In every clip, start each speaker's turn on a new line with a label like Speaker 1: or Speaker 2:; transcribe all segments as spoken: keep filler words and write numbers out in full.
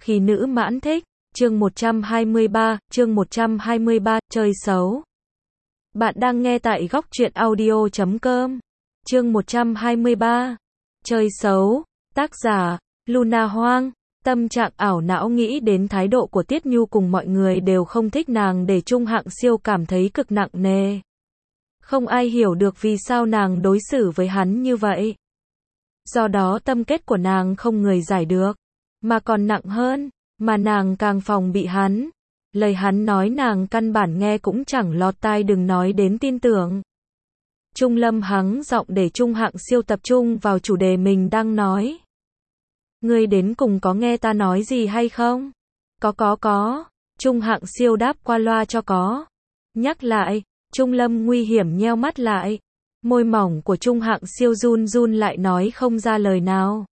Speaker 1: Khi nữ mãn thích, chương một trăm hai mươi ba, chương một trăm hai mươi ba, chơi xấu. Bạn đang nghe tại góc truyện audio chấm com. Chương một trăm hai mươi ba, chơi xấu, tác giả, Luna Hoang. Tâm trạng ảo não nghĩ đến thái độ của Tiết Nhu cùng mọi người đều không thích nàng để Trung Hạng Siêu cảm thấy cực nặng nề. Không ai hiểu được vì sao nàng đối xử với hắn như vậy. Do đó tâm kết của nàng không người giải được. Mà còn nặng hơn, mà nàng càng phòng bị hắn. Lời hắn nói nàng căn bản nghe cũng chẳng lọt tai, đừng nói đến tin tưởng. Trung Lâm hắng giọng để Trung Hạng Siêu tập trung vào chủ đề mình đang nói. Ngươi đến cùng có nghe ta nói gì hay không? Có có có. Trung Hạng Siêu đáp qua loa cho có. Nhắc lại, Trung Lâm nguy hiểm nheo mắt lại. Môi mỏng của Trung Hạng Siêu run run lại nói không ra lời nào.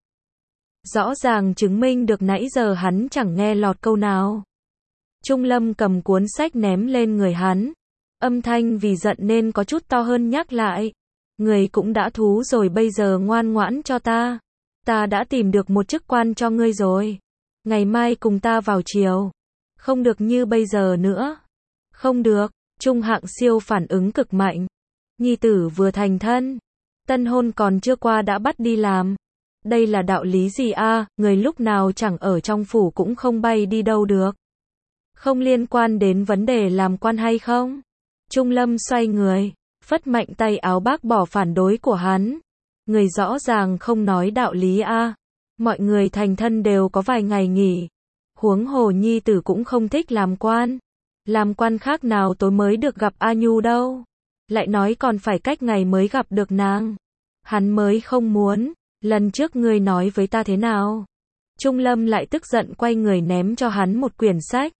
Speaker 1: Rõ ràng chứng minh được nãy giờ hắn chẳng nghe lọt câu nào. Trung Lâm cầm cuốn sách ném lên người hắn. Âm thanh vì giận nên có chút to hơn nhắc lại. Người cũng đã thú rồi, bây giờ ngoan ngoãn cho ta. Ta đã tìm được một chức quan cho ngươi rồi. Ngày mai cùng ta vào chiều. Không được như bây giờ nữa. Không được. Trung Hạng Siêu phản ứng cực mạnh. Nhi tử vừa thành thân. Tân hôn còn chưa qua đã bắt đi làm. Đây là đạo lý gì a? À, người lúc nào chẳng ở trong phủ cũng không bay đi đâu được. Không liên quan đến vấn đề làm quan hay không? Trung Lâm xoay người, phất mạnh tay áo bác bỏ phản đối của hắn. Người rõ ràng không nói đạo lý a. À. Mọi người thành thân đều có vài ngày nghỉ. Huống hồ nhi tử cũng không thích làm quan. Làm quan khác nào tối mới được gặp A Nhu đâu. Lại nói còn phải cách ngày mới gặp được nàng. Hắn mới không muốn. Lần trước ngươi nói với ta thế nào? Trung Lâm lại tức giận quay người ném cho hắn một quyển sách.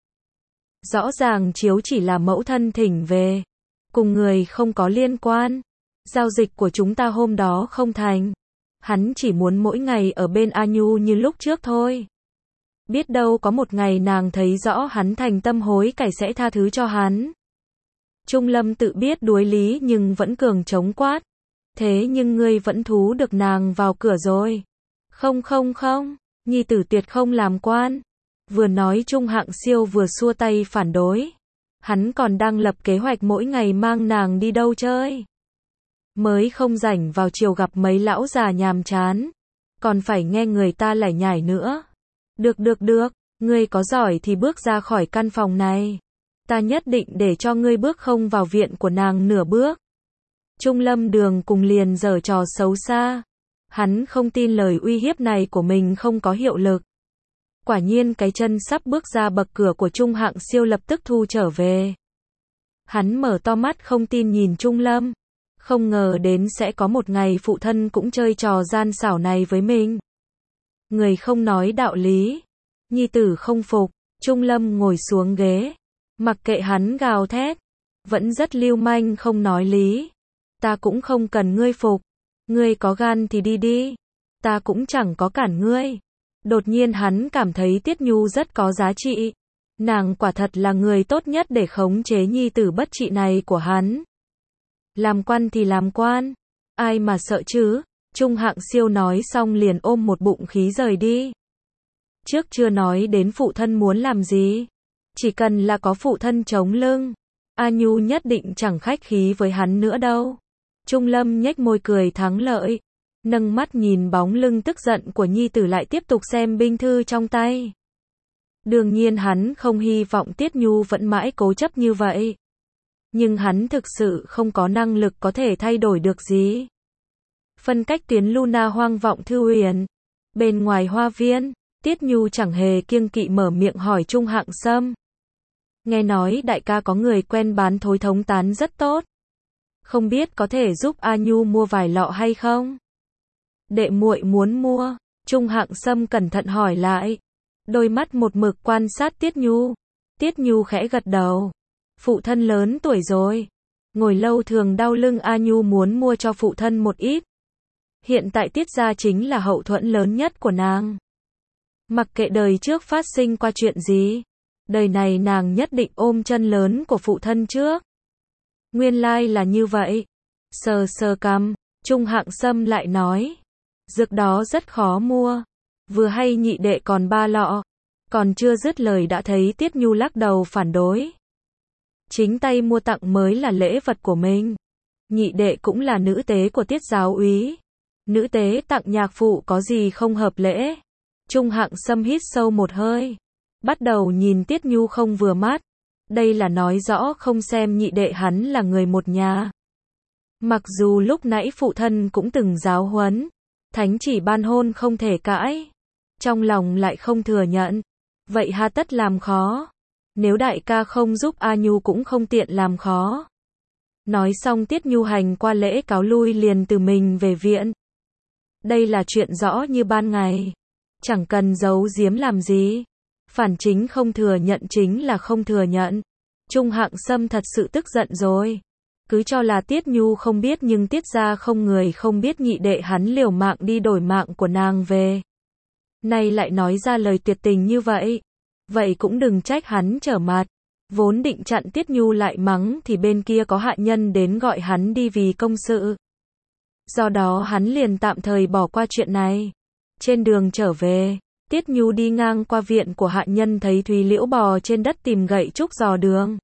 Speaker 1: Rõ ràng chiếu chỉ là mẫu thân thỉnh về. Cùng người không có liên quan. Giao dịch của chúng ta hôm đó không thành. Hắn chỉ muốn mỗi ngày ở bên A Nhu như lúc trước thôi. Biết đâu có một ngày nàng thấy rõ hắn thành tâm hối cải sẽ tha thứ cho hắn. Trung Lâm tự biết đuối lý nhưng vẫn cường chống quát. Thế nhưng ngươi vẫn thú được nàng vào cửa rồi. Không không không, nhi tử tuyệt không làm quan. Vừa nói Trung Hạng Siêu vừa xua tay phản đối. Hắn còn đang lập kế hoạch mỗi ngày mang nàng đi đâu chơi. Mới không rảnh vào chiều gặp mấy lão già nhàm chán. Còn phải nghe người ta lải nhải nữa. Được được được, ngươi có giỏi thì bước ra khỏi căn phòng này. Ta nhất định để cho ngươi bước không vào viện của nàng nửa bước. Trung Lâm đường cùng liền giở trò xấu xa. Hắn không tin lời uy hiếp này của mình không có hiệu lực. Quả nhiên cái chân sắp bước ra bậc cửa của Trung Hạng Siêu lập tức thu trở về. Hắn mở to mắt không tin nhìn Trung Lâm. Không ngờ đến sẽ có một ngày phụ thân cũng chơi trò gian xảo này với mình. Người không nói đạo lý. Nhi tử không phục. Trung Lâm ngồi xuống ghế. Mặc kệ hắn gào thét. Vẫn rất lưu manh không nói lý. Ta cũng không cần ngươi phục. Ngươi có gan thì đi đi. Ta cũng chẳng có cản ngươi. Đột nhiên hắn cảm thấy Tiết Nhu rất có giá trị. Nàng quả thật là người tốt nhất để khống chế nhi tử bất trị này của hắn. Làm quan thì làm quan. Ai mà sợ chứ? Trung Hạng Siêu nói xong liền ôm một bụng khí rời đi. Trước chưa nói đến phụ thân muốn làm gì. Chỉ cần là có phụ thân chống lưng. A Nhu nhất định chẳng khách khí với hắn nữa đâu. Trung Lâm nhếch môi cười thắng lợi. Nâng mắt nhìn bóng lưng tức giận của nhi tử lại tiếp tục xem binh thư trong tay. Đương nhiên hắn không hy vọng Tiết Nhu vẫn mãi cố chấp như vậy. Nhưng hắn thực sự không có năng lực có thể thay đổi được gì. Phân cách tuyến Luna Hoang vọng thư huyền. Bên ngoài hoa viên, Tiết Nhu chẳng hề kiêng kỵ mở miệng hỏi Trung Hạng Sâm. Nghe nói đại ca có người quen bán thối thống tán rất tốt. Không biết có thể giúp A Nhu mua vài lọ hay không? Đệ muội muốn mua. Trung Hạng Sâm cẩn thận hỏi lại. Đôi mắt một mực quan sát Tiết Nhu. Tiết Nhu khẽ gật đầu. Phụ thân lớn tuổi rồi. Ngồi lâu thường đau lưng, A Nhu muốn mua cho phụ thân một ít. Hiện tại Tiết gia chính là hậu thuẫn lớn nhất của nàng. Mặc kệ đời trước phát sinh qua chuyện gì. Đời này nàng nhất định ôm chân lớn của phụ thân trước. Nguyên lai là như vậy. Sờ sờ cằm, Trung Hạng Sâm lại nói. Dược đó rất khó mua. Vừa hay nhị đệ còn ba lọ. Còn chưa dứt lời đã thấy Tiết Nhu lắc đầu phản đối. Chính tay mua tặng mới là lễ vật của mình. Nhị đệ cũng là nữ tế của Tiết giáo úy. Nữ tế tặng nhạc phụ có gì không hợp lễ. Trung Hạng Sâm hít sâu một hơi. Bắt đầu nhìn Tiết Nhu không vừa mắt. Đây là nói rõ không xem nhị đệ hắn là người một nhà. Mặc dù lúc nãy phụ thân cũng từng giáo huấn. Thánh chỉ ban hôn không thể cãi. Trong lòng lại không thừa nhận. Vậy hà tất làm khó. Nếu đại ca không giúp A Nhu cũng không tiện làm khó. Nói xong Tiết Nhu hành qua lễ cáo lui liền từ mình về viện. Đây là chuyện rõ như ban ngày. Chẳng cần giấu giếm làm gì. Phản chính không thừa nhận chính là không thừa nhận. Trung Hạng Sâm thật sự tức giận rồi. Cứ cho là Tiết Nhu không biết nhưng Tiết ra không người không biết nhị đệ hắn liều mạng đi đổi mạng của nàng về. Nay lại nói ra lời tuyệt tình như vậy. Vậy cũng đừng trách hắn trở mặt. Vốn định chặn Tiết Nhu lại mắng thì bên kia có hạ nhân đến gọi hắn đi vì công sự. Do đó hắn liền tạm thời bỏ qua chuyện này. Trên đường trở về, Tiết Nhu đi ngang qua viện của hạ nhân thấy Thúy Liễu bò trên đất tìm gậy trúc dò đường.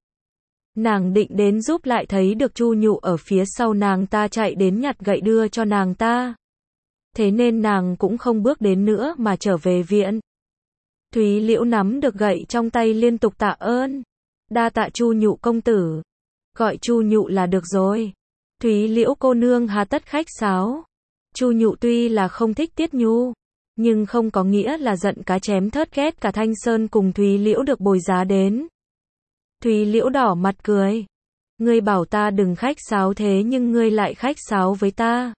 Speaker 1: Nàng định đến giúp lại thấy được Chu Nhụ ở phía sau nàng ta chạy đến nhặt gậy đưa cho nàng ta. Thế nên nàng cũng không bước đến nữa mà trở về viện. Thúy Liễu nắm được gậy trong tay liên tục tạ ơn. Đa tạ Chu Nhụ công tử. Gọi Chu Nhụ là được rồi. Thúy Liễu cô nương hà tất khách sáo. Chu Nhụ tuy là không thích Tiết Nhu, nhưng không có nghĩa là giận cá chém thớt ghét cả Thanh Sơn cùng Thúy Liễu được bồi giá đến. Thúy Liễu đỏ mặt cười. Ngươi bảo ta đừng khách sáo thế nhưng ngươi lại khách sáo với ta.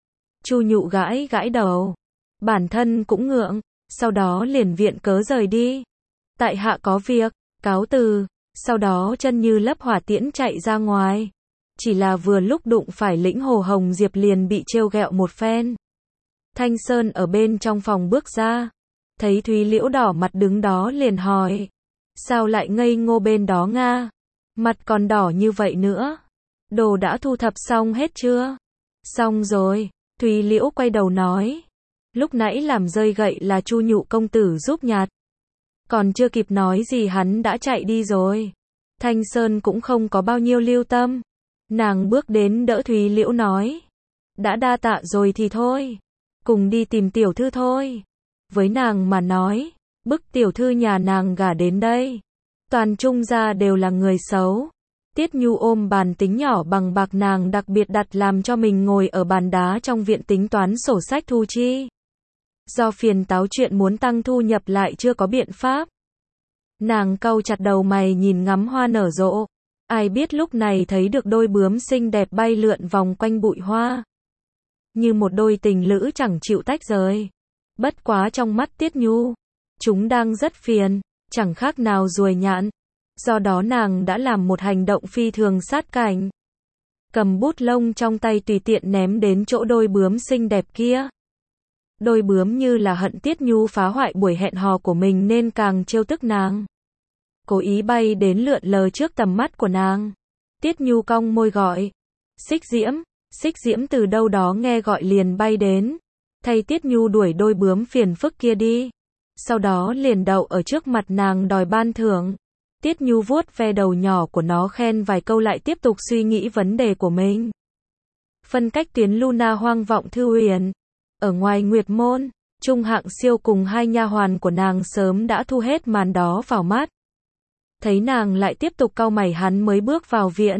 Speaker 1: Chu Nhụ gãi gãi đầu. Bản thân cũng ngượng, sau đó liền viện cớ rời đi. Tại hạ có việc, cáo từ, sau đó chân như lấp hỏa tiễn chạy ra ngoài. Chỉ là vừa lúc đụng phải Lĩnh Hồ Hồng Diệp liền bị trêu ghẹo một phen. Thanh Sơn ở bên trong phòng bước ra. Thấy Thúy Liễu đỏ mặt đứng đó liền hỏi. Sao lại ngây ngô bên đó nga? Mặt còn đỏ như vậy nữa. Đồ đã thu thập xong hết chưa? Xong rồi. Thúy Liễu quay đầu nói. Lúc nãy làm rơi gậy là Chu Nhụ công tử giúp nhặt. Còn chưa kịp nói gì hắn đã chạy đi rồi. Thanh Sơn cũng không có bao nhiêu lưu tâm. Nàng bước đến đỡ Thúy Liễu nói. Đã đa tạ rồi thì thôi. Cùng đi tìm tiểu thư thôi. Với nàng mà nói, bức tiểu thư nhà nàng gả đến đây. Toàn Trung gia đều là người xấu. Tiết Nhu ôm bàn tính nhỏ bằng bạc nàng đặc biệt đặt làm cho mình ngồi ở bàn đá trong viện tính toán sổ sách thu chi. Do phiền táo chuyện muốn tăng thu nhập lại chưa có biện pháp. Nàng cau chặt đầu mày nhìn ngắm hoa nở rộ. Ai biết lúc này thấy được đôi bướm xinh đẹp bay lượn vòng quanh bụi hoa. Như một đôi tình lữ chẳng chịu tách rời. Bất quá trong mắt Tiết Nhu, chúng đang rất phiền, chẳng khác nào ruồi nhạn. Do đó nàng đã làm một hành động phi thường sát cảnh. Cầm bút lông trong tay tùy tiện ném đến chỗ đôi bướm xinh đẹp kia. Đôi bướm như là hận Tiết Nhu phá hoại buổi hẹn hò của mình nên càng trêu tức nàng. Cố ý bay đến lượn lờ trước tầm mắt của nàng. Tiết Nhu cong môi gọi. Xích Diễm, Xích Diễm từ đâu đó nghe gọi liền bay đến. Thay Tiết Nhu đuổi đôi bướm phiền phức kia đi. Sau đó liền đậu ở trước mặt nàng đòi ban thưởng. Tiết Nhu vuốt ve đầu nhỏ của nó khen vài câu lại tiếp tục suy nghĩ vấn đề của mình. Phân cách tuyến Luna hoang vọng thư huyền. Ở ngoài Nguyệt Môn, Trung Hạng Siêu cùng hai nha hoàn của nàng sớm đã thu hết màn đó vào mắt. Thấy nàng lại tiếp tục cau mày hắn mới bước vào viện.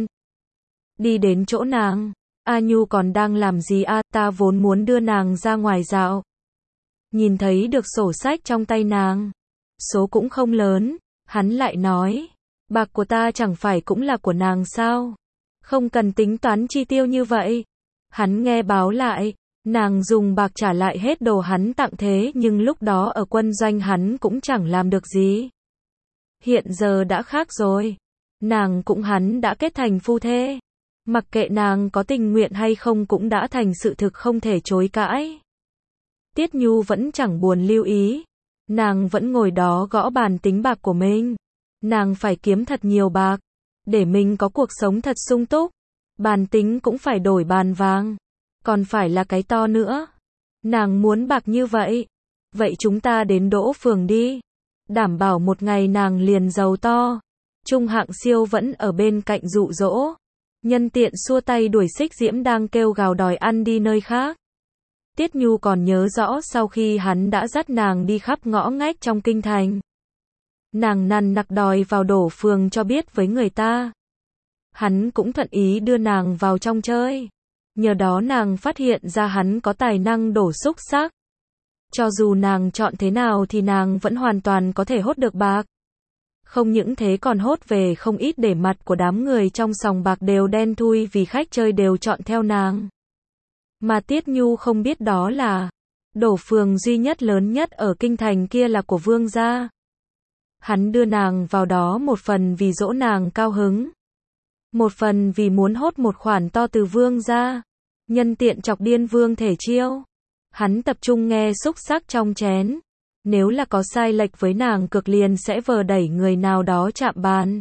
Speaker 1: Đi đến chỗ nàng. A Nhu còn đang làm gì a? À, ta vốn muốn đưa nàng ra ngoài dạo. Nhìn thấy được sổ sách trong tay nàng. Số cũng không lớn. Hắn lại nói. Bạc của ta chẳng phải cũng là của nàng sao? Không cần tính toán chi tiêu như vậy. Hắn nghe báo lại. Nàng dùng bạc trả lại hết đồ hắn tặng thế nhưng lúc đó ở quân doanh hắn cũng chẳng làm được gì. Hiện giờ đã khác rồi. Nàng cũng hắn đã kết thành phu thê. Mặc kệ nàng có tình nguyện hay không cũng đã thành sự thực không thể chối cãi. Tiết Nhu vẫn chẳng buồn lưu ý. Nàng vẫn ngồi đó gõ bàn tính bạc của mình. Nàng phải kiếm thật nhiều bạc. Để mình có cuộc sống thật sung túc. Bàn tính cũng phải đổi bàn vàng. Còn phải là cái to nữa. Nàng muốn bạc như vậy. Vậy chúng ta đến Đỗ Phường đi. đảm bảo một ngày nàng liền giàu to. Trung Hạng Siêu vẫn ở bên cạnh dụ dỗ, nhân tiện xua tay đuổi Xích Diễm đang kêu gào đòi ăn đi nơi khác. Tiết Nhu còn nhớ rõ sau khi hắn đã dắt nàng đi khắp ngõ ngách trong kinh thành. Nàng nằn nặc đòi vào đổ phường cho biết với người ta. Hắn cũng thuận ý đưa nàng vào trong chơi. Nhờ đó nàng phát hiện ra hắn có tài năng đổ xúc xắc. Cho dù nàng chọn thế nào thì nàng vẫn hoàn toàn có thể hốt được bạc. Không những thế còn hốt về không ít để mặt của đám người trong sòng bạc đều đen thui vì khách chơi đều chọn theo nàng. Mà Tiết Nhu không biết đó là đổ phường duy nhất lớn nhất ở kinh thành kia là của Vương gia. Hắn đưa nàng vào đó một phần vì dỗ nàng cao hứng, một phần vì muốn hốt một khoản to từ Vương gia, nhân tiện chọc điên Vương Thể Chiêu. Hắn tập trung nghe xúc xắc trong chén, nếu là có sai lệch với nàng cực liền sẽ vờ đẩy người nào đó chạm bàn.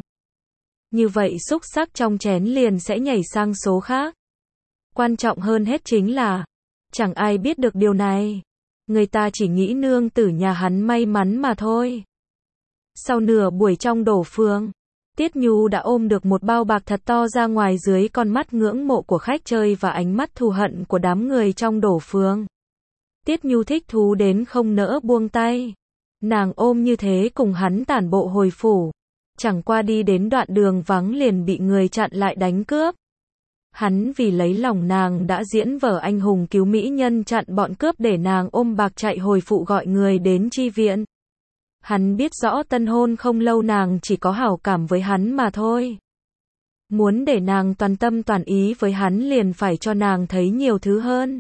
Speaker 1: Như vậy xúc xắc trong chén liền sẽ nhảy sang số khác. Quan trọng hơn hết chính là, chẳng ai biết được điều này. Người ta chỉ nghĩ nương tử nhà hắn may mắn mà thôi. Sau nửa buổi trong đổ phường, Tiết Nhu đã ôm được một bao bạc thật to ra ngoài dưới con mắt ngưỡng mộ của khách chơi và ánh mắt thù hận của đám người trong đổ phường. Tiết Nhu thích thú đến không nỡ buông tay. Nàng ôm như thế cùng hắn tản bộ hồi phủ. Chẳng qua đi đến đoạn đường vắng liền bị người chặn lại đánh cướp. Hắn vì lấy lòng nàng đã diễn vở anh hùng cứu mỹ nhân chặn bọn cướp để nàng ôm bạc chạy hồi phụ gọi người đến chi viện. Hắn biết rõ tân hôn không lâu nàng chỉ có hảo cảm với hắn mà thôi. Muốn để nàng toàn tâm toàn ý với hắn liền phải cho nàng thấy nhiều thứ hơn.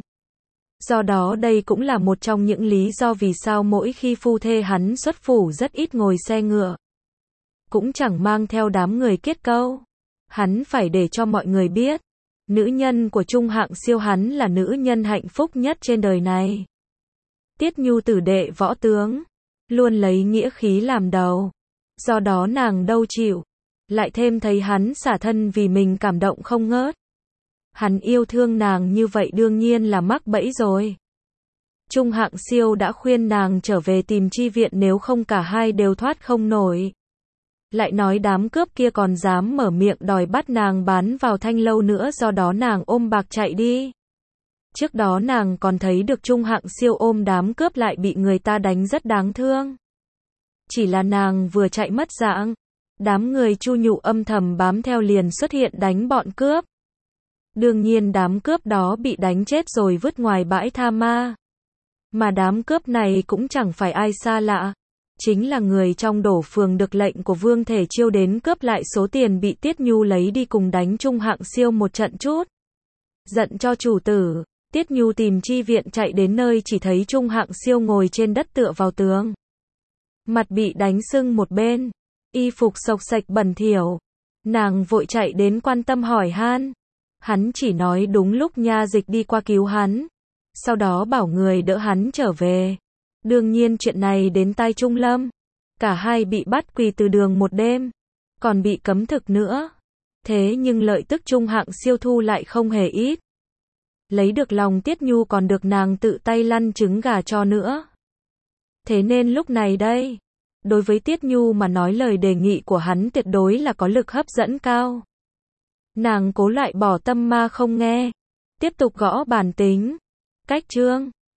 Speaker 1: Do đó đây cũng là một trong những lý do vì sao mỗi khi phu thê hắn xuất phủ rất ít ngồi xe ngựa. Cũng chẳng mang theo đám người kết câu. Hắn phải để cho mọi người biết, nữ nhân của Trung Hạng Siêu hắn là nữ nhân hạnh phúc nhất trên đời này. Tiết Nhu tử đệ võ tướng, luôn lấy nghĩa khí làm đầu. Do đó nàng đâu chịu, lại thêm thấy hắn xả thân vì mình cảm động không ngớt. Hắn yêu thương nàng như vậy đương nhiên là mắc bẫy rồi. Trung Hạng Siêu đã khuyên nàng trở về tìm chi viện nếu không cả hai đều thoát không nổi. Lại nói đám cướp kia còn dám mở miệng đòi bắt nàng bán vào thanh lâu nữa, do đó nàng ôm bạc chạy đi. Trước đó nàng còn thấy được Trung Hạng Siêu ôm đám cướp lại bị người ta đánh rất đáng thương. Chỉ là nàng vừa chạy mất dạng, đám người Chu Nhụ âm thầm bám theo liền xuất hiện đánh bọn cướp. Đương nhiên đám cướp đó bị đánh chết rồi vứt ngoài bãi tha ma. Mà đám cướp này cũng chẳng phải ai xa lạ. Chính là người trong đổ phường được lệnh của Vương Thể Chiêu đến cướp lại số tiền bị Tiết Nhu lấy đi cùng đánh Trung Hạng Siêu một trận chút. Giận cho chủ tử, Tiết Nhu tìm chi viện chạy đến nơi chỉ thấy Trung Hạng Siêu ngồi trên đất tựa vào tường. Mặt bị đánh sưng một bên, y phục xộc xạch bẩn thỉu. Nàng vội chạy đến quan tâm hỏi han. Hắn chỉ nói đúng lúc nha dịch đi qua cứu hắn. Sau đó bảo người đỡ hắn trở về. Đương nhiên chuyện này đến tai Trung Lâm. Cả hai bị bắt quỳ từ đường một đêm. Còn bị cấm thực nữa. Thế nhưng lợi tức Trung Hạng Siêu thu lại không hề ít. Lấy được lòng Tiết Nhu còn được nàng tự tay lăn trứng gà cho nữa. Thế nên lúc này đây, đối với Tiết Nhu mà nói lời đề nghị của hắn tuyệt đối là có lực hấp dẫn cao. Nàng cố loại bỏ tâm ma không nghe. Tiếp tục gõ bàn tính. Cách chương.